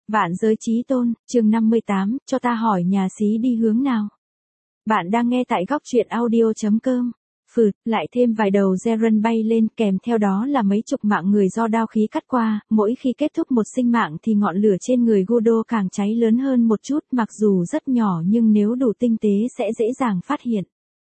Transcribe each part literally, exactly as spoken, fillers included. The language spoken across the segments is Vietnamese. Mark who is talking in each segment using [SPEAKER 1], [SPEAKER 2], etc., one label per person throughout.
[SPEAKER 1] Vạn giới chí tôn, chương năm mươi tám, cho ta hỏi nhà xí đi hướng nào. Bạn đang nghe tại góc truyện audio.com. Phượt, lại thêm vài đầu Zeren bay lên, kèm theo đó là mấy chục mạng người do đao khí cắt qua, mỗi khi kết thúc một sinh mạng thì ngọn lửa trên người Gudo càng cháy lớn hơn một chút, mặc dù rất nhỏ nhưng nếu đủ tinh tế sẽ dễ dàng phát hiện.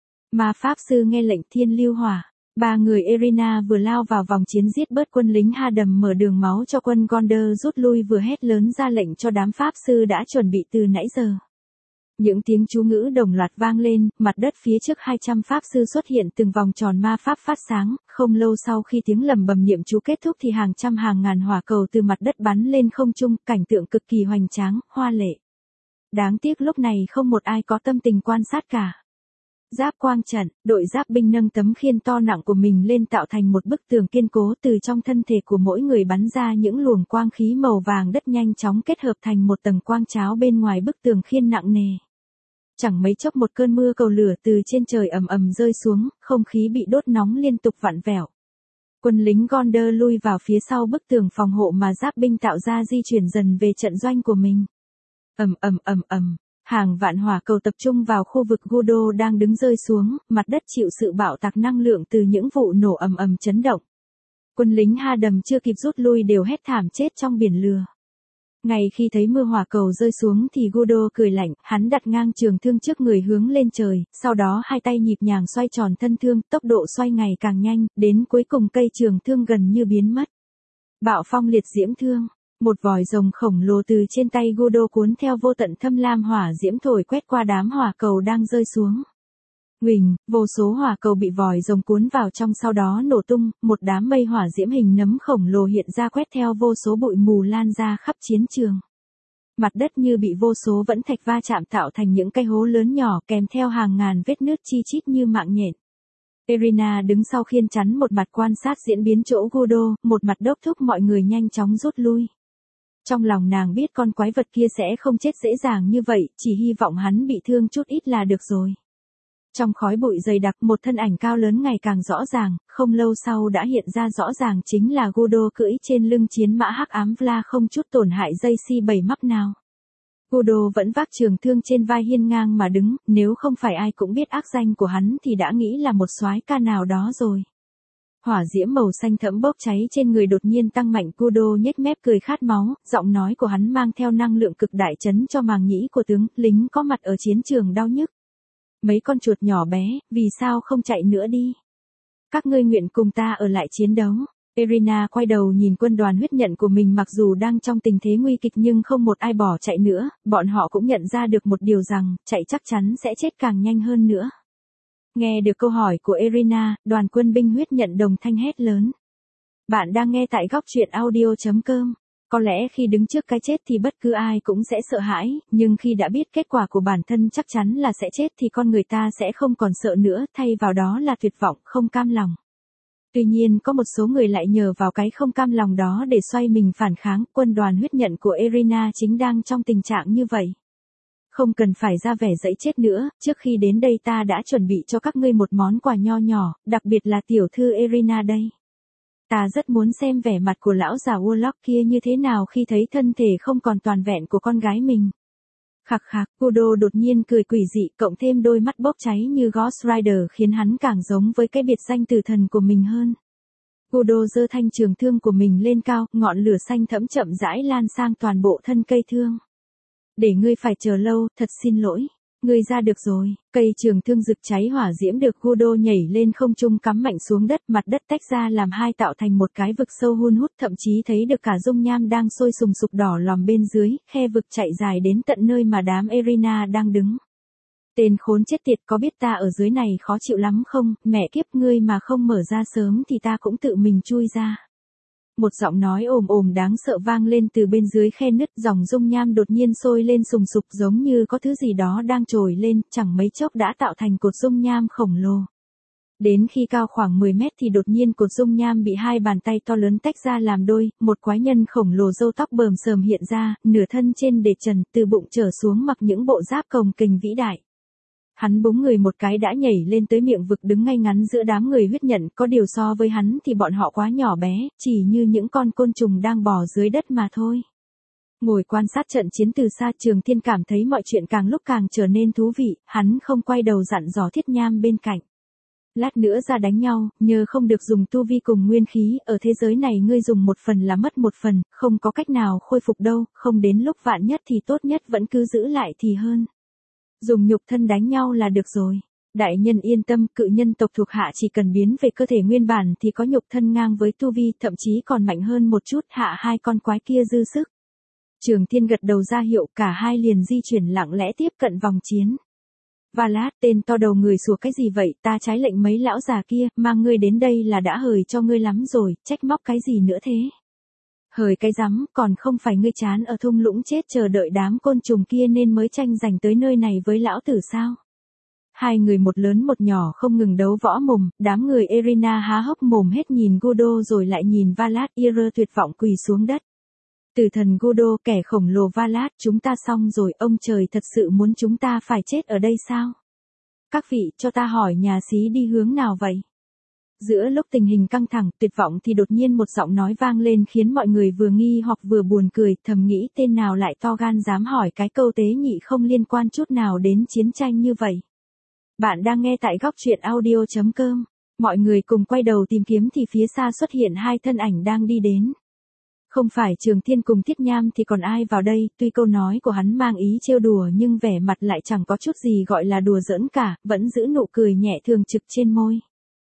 [SPEAKER 1] Ma Pháp Sư nghe lệnh thiên lưu hỏa. Ba người Erina vừa lao vào vòng chiến giết bớt quân lính Hadam, mở đường máu cho quân Gondor rút lui, vừa hét lớn ra lệnh cho đám Pháp Sư đã chuẩn bị từ nãy giờ. Những tiếng chú ngữ đồng loạt vang lên, mặt đất phía trước hai trăm Pháp Sư xuất hiện từng vòng tròn ma pháp phát sáng, không lâu sau khi tiếng lầm bầm niệm chú kết thúc thì hàng trăm hàng ngàn hỏa cầu từ mặt đất bắn lên không trung, cảnh tượng cực kỳ hoành tráng, hoa lệ. Đáng tiếc lúc này không một ai có tâm tình quan sát cả. Giáp quang trận, đội giáp binh nâng tấm khiên to nặng của mình lên tạo thành một bức tường kiên cố, từ trong thân thể của mỗi người bắn ra những luồng quang khí màu vàng đất nhanh chóng kết hợp thành một tầng quang cháo bên ngoài bức tường khiên nặng nề. Chẳng mấy chốc một cơn mưa cầu lửa từ trên trời ầm ầm rơi xuống, không khí bị đốt nóng liên tục vặn vẹo. Quân lính Gondor lui vào phía sau bức tường phòng hộ mà giáp binh tạo ra, di chuyển dần về trận doanh của mình. Ầm ầm ầm ầm. Hàng vạn hỏa cầu tập trung vào khu vực Gudo đang đứng rơi xuống, mặt đất chịu sự bạo tạc năng lượng từ những vụ nổ ầm ầm chấn động. Quân lính Hadam chưa kịp rút lui đều hét thảm chết trong biển lửa. Ngay khi thấy mưa hỏa cầu rơi xuống thì Gudo cười lạnh, hắn đặt ngang trường thương trước người hướng lên trời, sau đó hai tay nhịp nhàng xoay tròn thân thương, tốc độ xoay ngày càng nhanh, đến cuối cùng cây trường thương gần như biến mất. Bạo phong liệt diễm thương. Một vòi rồng khổng lồ từ trên tay Gudo cuốn theo vô tận thâm lam hỏa diễm thổi quét qua đám hỏa cầu đang rơi xuống. Huỳnh, vô số hỏa cầu bị vòi rồng cuốn vào trong, sau đó nổ tung, một đám mây hỏa diễm hình nấm khổng lồ hiện ra quét theo vô số bụi mù lan ra khắp chiến trường. Mặt đất như bị vô số vẫn thạch va chạm tạo thành những cái hố lớn nhỏ, kèm theo hàng ngàn vết nứt chi chít như mạng nhện. Erina đứng sau khiên chắn một mặt quan sát diễn biến chỗ Gudo, một mặt đốc thúc mọi người nhanh chóng rút lui. Trong lòng nàng biết con quái vật kia sẽ không chết dễ dàng như vậy, chỉ hy vọng hắn bị thương chút ít là được rồi. Trong khói bụi dày đặc, một thân ảnh cao lớn ngày càng rõ ràng, không lâu sau đã hiện ra rõ ràng, chính là Gudo cưỡi trên lưng chiến mã hắc ám Vla không chút tổn hại dây si bảy mắc nào. Gudo vẫn vác trường thương trên vai hiên ngang mà đứng, nếu không phải ai cũng biết ác danh của hắn thì đã nghĩ là một soái ca nào đó rồi. Hỏa diễm màu xanh thẫm bốc cháy trên người đột nhiên tăng mạnh, Gudo nhếch mép cười khát máu, giọng nói của hắn mang theo năng lượng cực đại chấn cho màng nhĩ của tướng lính có mặt ở chiến trường đau nhức. Mấy con chuột nhỏ bé, vì sao không chạy nữa đi? Các ngươi nguyện cùng ta ở lại chiến đấu. Erina quay đầu nhìn quân đoàn huyết nhận của mình, mặc dù đang trong tình thế nguy kịch nhưng không một ai bỏ chạy nữa, bọn họ cũng nhận ra được một điều rằng, chạy chắc chắn sẽ chết càng nhanh hơn nữa. Nghe được câu hỏi của Erina, đoàn quân binh huyết nhận đồng thanh hét lớn. Bạn đang nghe tại góc truyện audio.com. Có lẽ khi đứng trước cái chết thì bất cứ ai cũng sẽ sợ hãi, nhưng khi đã biết kết quả của bản thân chắc chắn là sẽ chết thì con người ta sẽ không còn sợ nữa, thay vào đó là tuyệt vọng, không cam lòng. Tuy nhiên có một số người lại nhờ vào cái không cam lòng đó để xoay mình phản kháng, quân đoàn huyết nhận của Erina chính đang trong tình trạng như vậy. Không cần phải ra vẻ dẫy chết nữa, trước khi đến đây ta đã chuẩn bị cho các ngươi một món quà nho nhỏ, đặc biệt là tiểu thư Erina đây. Ta rất muốn xem vẻ mặt của lão già Warlock kia như thế nào khi thấy thân thể không còn toàn vẹn của con gái mình. Khạc khạc, Gudo đột nhiên cười quỷ dị, cộng thêm đôi mắt bốc cháy như Ghost Rider khiến hắn càng giống với cái biệt danh tử thần của mình hơn. Gudo giơ thanh trường thương của mình lên cao, ngọn lửa xanh thẫm chậm rãi lan sang toàn bộ thân cây thương. Để ngươi phải chờ lâu, thật xin lỗi. Ngươi ra được rồi. Cây trường thương rực cháy hỏa diễm được Gudo nhảy lên không trung cắm mạnh xuống đất, mặt đất tách ra làm hai tạo thành một cái vực sâu hun hút, thậm chí thấy được cả dung nham đang sôi sùng sục đỏ lòm bên dưới, khe vực chạy dài đến tận nơi mà đám Erina đang đứng. Tên khốn chết tiệt, có biết ta ở dưới này khó chịu lắm không? Mẹ kiếp, ngươi mà không mở ra sớm thì ta cũng tự mình chui ra. Một giọng nói ồm ồm đáng sợ vang lên từ bên dưới khe nứt, dòng dung nham đột nhiên sôi lên sùng sục giống như có thứ gì đó đang trồi lên, chẳng mấy chốc đã tạo thành cột dung nham khổng lồ. Đến khi cao khoảng mười mét thì đột nhiên cột dung nham bị hai bàn tay to lớn tách ra làm đôi, một quái nhân khổng lồ râu tóc bờm sờm hiện ra, nửa thân trên để trần, từ bụng trở xuống mặc những bộ giáp cồng kềnh vĩ đại. Hắn búng người một cái đã nhảy lên tới miệng vực, đứng ngay ngắn giữa đám người huyết nhận, có điều so với hắn thì bọn họ quá nhỏ bé, chỉ như những con côn trùng đang bò dưới đất mà thôi. Ngồi quan sát trận chiến từ xa, Trường Thiên cảm thấy mọi chuyện càng lúc càng trở nên thú vị, hắn không quay đầu dặn dò Thiết Nham bên cạnh. Lát nữa ra đánh nhau, nhờ không được dùng tu vi cùng nguyên khí, ở thế giới này ngươi dùng một phần là mất một phần, không có cách nào khôi phục đâu, không đến lúc vạn nhất thì tốt nhất vẫn cứ giữ lại thì hơn. Dùng nhục thân đánh nhau là được rồi. Đại nhân yên tâm, cự nhân tộc thuộc hạ chỉ cần biến về cơ thể nguyên bản thì có nhục thân ngang với tu vi, thậm chí còn mạnh hơn một chút, hạ hai con quái kia dư sức. Trường Thiên gật đầu ra hiệu, cả hai liền di chuyển lặng lẽ tiếp cận vòng chiến. Valad, tên to đầu người sủa cái gì vậy, ta trái lệnh mấy lão già kia, mang ngươi đến đây là đã hời cho ngươi lắm rồi, trách móc cái gì nữa thế. Hời cái rắm, còn không phải ngươi chán ở thung lũng chết chờ đợi đám côn trùng kia nên mới tranh giành tới nơi này với lão tử sao. Hai người một lớn một nhỏ không ngừng đấu võ mồm, đám người Irina há hốc mồm hết nhìn Gudo rồi lại nhìn Valad, Ira tuyệt vọng quỳ xuống đất. Tử thần Gudo, kẻ khổng lồ Valad, chúng ta xong rồi, ông trời thật sự muốn chúng ta phải chết ở đây sao? Các vị, cho ta hỏi nhà xí đi hướng nào vậy? Giữa lúc tình hình căng thẳng, tuyệt vọng thì đột nhiên một giọng nói vang lên khiến mọi người vừa nghi hoặc vừa buồn cười, thầm nghĩ tên nào lại to gan dám hỏi cái câu tế nhị không liên quan chút nào đến chiến tranh như vậy. Bạn đang nghe tại góc truyện audio chấm com. Mọi người cùng quay đầu tìm kiếm thì phía xa xuất hiện hai thân ảnh đang đi đến. Không phải Trường Thiên cùng Thiết Nham thì còn ai vào đây, tuy câu nói của hắn mang ý trêu đùa nhưng vẻ mặt lại chẳng có chút gì gọi là đùa giỡn cả, vẫn giữ nụ cười nhẹ thường trực trên môi.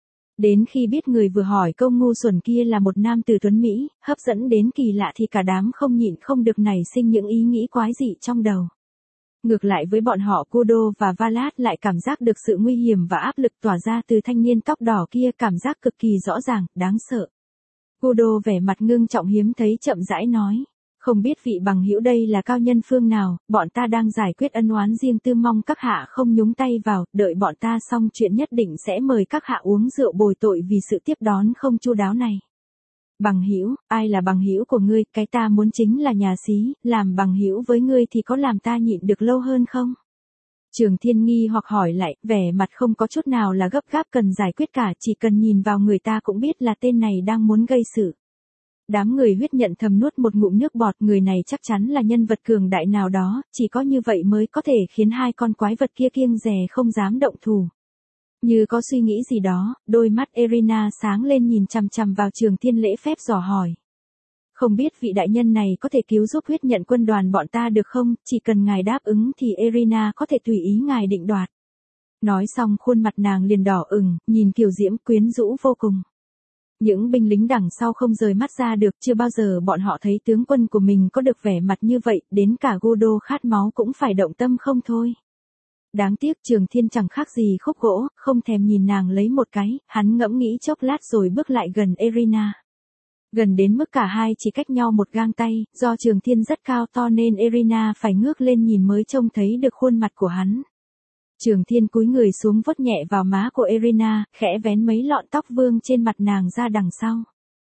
[SPEAKER 1] Đến khi biết người vừa hỏi câu ngu xuẩn kia là một nam tử tuấn Mỹ, hấp dẫn đến kỳ lạ thì cả đám không nhịn không được nảy sinh những ý nghĩ quái dị trong đầu. Ngược lại với bọn họ, Gudo và Valad lại cảm giác được sự nguy hiểm và áp lực tỏa ra từ thanh niên tóc đỏ kia, cảm giác cực kỳ rõ ràng, đáng sợ. Gudo vẻ mặt ngưng trọng hiếm thấy chậm rãi nói, không biết vị bằng hữu đây là cao nhân phương nào, bọn ta đang giải quyết ân oán riêng tư, mong các hạ không nhúng tay vào, đợi bọn ta xong chuyện nhất định sẽ mời các hạ uống rượu bồi tội vì sự tiếp đón không chu đáo này. Bằng hữu, ai là bằng hữu của ngươi, cái ta muốn chính là nhà xí, làm bằng hữu với ngươi thì có làm ta nhịn được lâu hơn không? Trường Thiên nghi hoặc hỏi lại, vẻ mặt không có chút nào là gấp gáp cần giải quyết cả, chỉ cần nhìn vào người ta cũng biết là tên này đang muốn gây sự. Đám người huyết nhận thầm nuốt một ngụm nước bọt, người này chắc chắn là nhân vật cường đại nào đó, chỉ có như vậy mới có thể khiến hai con quái vật kia kiêng dè không dám động thủ. Như có suy nghĩ gì đó, đôi mắt Irina sáng lên nhìn chằm chằm vào Trường Thiên lễ phép dò hỏi. Không biết vị đại nhân này có thể cứu giúp huyết nhận quân đoàn bọn ta được không, chỉ cần ngài đáp ứng thì Irina có thể tùy ý ngài định đoạt. Nói xong khuôn mặt nàng liền đỏ ửng, nhìn kiều diễm quyến rũ vô cùng. Những binh lính đằng sau không rời mắt ra được, chưa bao giờ bọn họ thấy tướng quân của mình có được vẻ mặt như vậy, đến cả Gudo khát máu cũng phải động tâm không thôi. Đáng tiếc Trường Thiên chẳng khác gì khúc gỗ, không thèm nhìn nàng lấy một cái, hắn ngẫm nghĩ chốc lát rồi bước lại gần Irina. Gần đến mức cả hai chỉ cách nhau một gang tay, do Trường Thiên rất cao to nên Irina phải ngước lên nhìn mới trông thấy được khuôn mặt của hắn. Trường Thiên cúi người xuống vuốt nhẹ vào má của Irina, khẽ vén mấy lọn tóc vương trên mặt nàng ra đằng sau.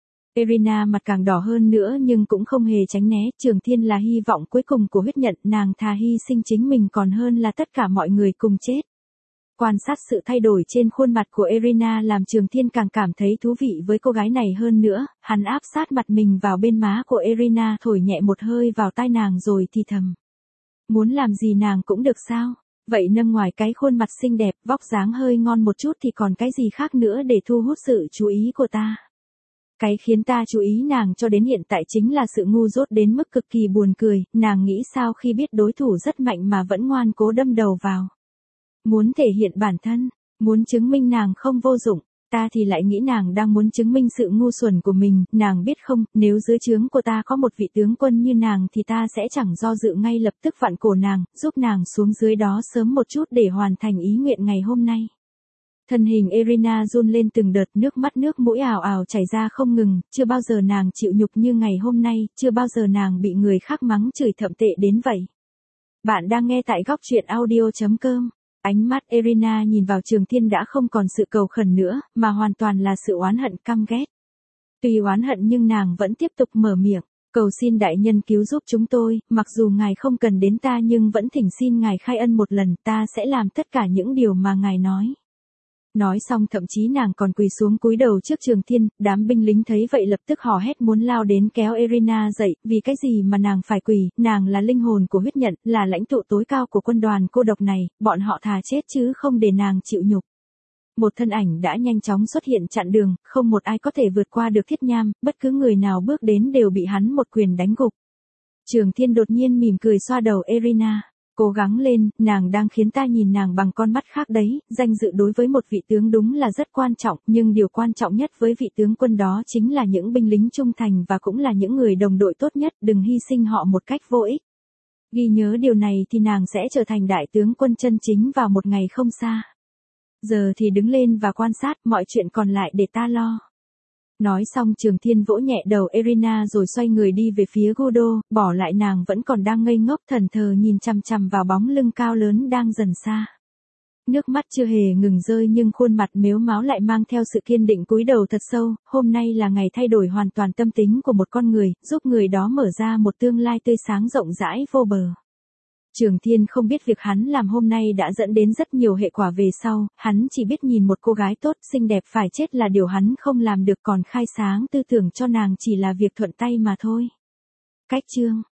[SPEAKER 1] Irina mặt càng đỏ hơn nữa nhưng cũng không hề tránh né, Trường Thiên là hy vọng cuối cùng của huyết nhận, nàng thà hy sinh chính mình còn hơn là tất cả mọi người cùng chết. Quan sát sự thay đổi trên khuôn mặt của Irina làm Trường Thiên càng cảm thấy thú vị với cô gái này hơn nữa, hắn áp sát mặt mình vào bên má của Irina, thổi nhẹ một hơi vào tai nàng rồi thì thầm. Muốn làm gì nàng cũng được sao? Vậy nâng ngoài cái khuôn mặt xinh đẹp, vóc dáng hơi ngon một chút thì còn cái gì khác nữa để thu hút sự chú ý của ta? Cái khiến ta chú ý nàng cho đến hiện tại chính là sự ngu dốt đến mức cực kỳ buồn cười, nàng nghĩ sao khi biết đối thủ rất mạnh mà vẫn ngoan cố đâm đầu vào. Muốn thể hiện bản thân, muốn chứng minh nàng không vô dụng, ta thì lại nghĩ nàng đang muốn chứng minh sự ngu xuẩn của mình, nàng biết không, nếu dưới trướng của ta có một vị tướng quân như nàng thì ta sẽ chẳng do dự ngay lập tức vặn cổ nàng, giúp nàng xuống dưới đó sớm một chút để hoàn thành ý nguyện ngày hôm nay. Thân hình Irina run lên từng đợt, nước mắt nước mũi ào ào chảy ra không ngừng, chưa bao giờ nàng chịu nhục như ngày hôm nay, chưa bao giờ nàng bị người khác mắng chửi thậm tệ đến vậy. Bạn đang nghe tại góc truyện audio chấm com. Ánh mắt Irina nhìn vào Trường Thiên đã không còn sự cầu khẩn nữa, mà hoàn toàn là sự oán hận căm ghét. Tuy oán hận nhưng nàng vẫn tiếp tục mở miệng, cầu xin đại nhân cứu giúp chúng tôi, mặc dù ngài không cần đến ta nhưng vẫn thỉnh xin ngài khai ân một lần, ta sẽ làm tất cả những điều mà ngài nói. Nói xong thậm chí nàng còn quỳ xuống cúi đầu trước Trường Thiên, đám binh lính thấy vậy lập tức hò hét muốn lao đến kéo Irina dậy, vì cái gì mà nàng phải quỳ, nàng là linh hồn của huyết nhận, là lãnh tụ tối cao của quân đoàn cô độc này, bọn họ thà chết chứ không để nàng chịu nhục. Một thân ảnh đã nhanh chóng xuất hiện chặn đường, không một ai có thể vượt qua được Thiết Nham, bất cứ người nào bước đến đều bị hắn một quyền đánh gục. Trường Thiên đột nhiên mỉm cười xoa đầu Irina. Cố gắng lên, nàng đang khiến ta nhìn nàng bằng con mắt khác đấy, danh dự đối với một vị tướng đúng là rất quan trọng, nhưng điều quan trọng nhất với vị tướng quân đó chính là những binh lính trung thành và cũng là những người đồng đội tốt nhất, đừng hy sinh họ một cách vô ích. Ghi nhớ điều này thì nàng sẽ trở thành đại tướng quân chân chính vào một ngày không xa. Giờ thì đứng lên và quan sát, mọi chuyện còn lại để ta lo. Nói xong Trường Thiên vỗ nhẹ đầu Irina rồi xoay người đi về phía Gudo, bỏ lại nàng vẫn còn đang ngây ngốc thần thờ nhìn chằm chằm vào bóng lưng cao lớn đang dần xa. Nước mắt chưa hề ngừng rơi nhưng khuôn mặt mếu máo lại mang theo sự kiên định cúi đầu thật sâu, hôm nay là ngày thay đổi hoàn toàn tâm tính của một con người, giúp người đó mở ra một tương lai tươi sáng rộng rãi vô bờ. Trường Thiên không biết việc hắn làm hôm nay đã dẫn đến rất nhiều hệ quả về sau, hắn chỉ biết nhìn một cô gái tốt, xinh đẹp phải chết là điều hắn không làm được, còn khai sáng tư tưởng cho nàng chỉ là việc thuận tay mà thôi. Cách chương